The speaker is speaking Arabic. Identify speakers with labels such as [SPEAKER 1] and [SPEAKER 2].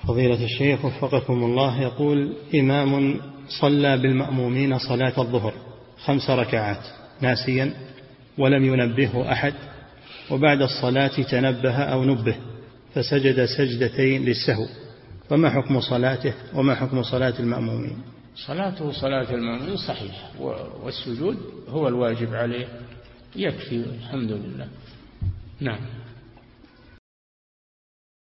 [SPEAKER 1] فضيلة الشيخ وفقكم الله، يقول: إمام صلى بالمأمومين صلاة الظهر 5 ركعات ناسيا ولم ينبهه أحد، وبعد الصلاة تنبه أو نبه فسجد سجدتين للسهو، فما حكم صلاته وما حكم صلاة المأمومين؟
[SPEAKER 2] صلاته صلاة المأمومين صحيحة، والسجود هو الواجب عليه، يكفي الحمد لله. نعم.